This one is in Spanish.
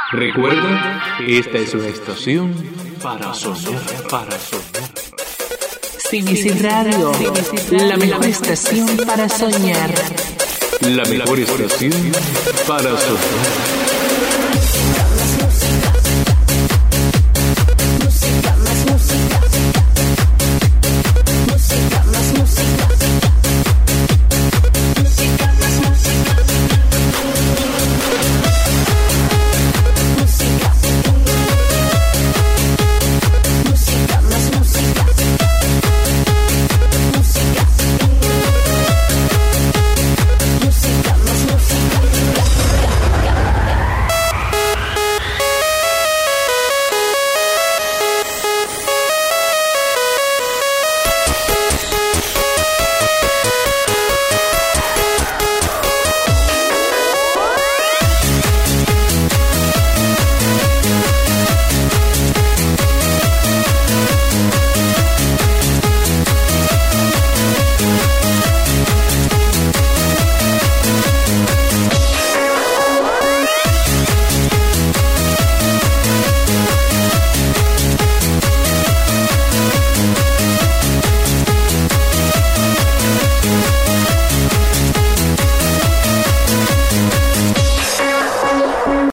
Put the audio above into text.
Recuerda, esta es una estación para soñar, para soñar. CBC Radio, la mejor estación para soñar. La mejor estación para soñar.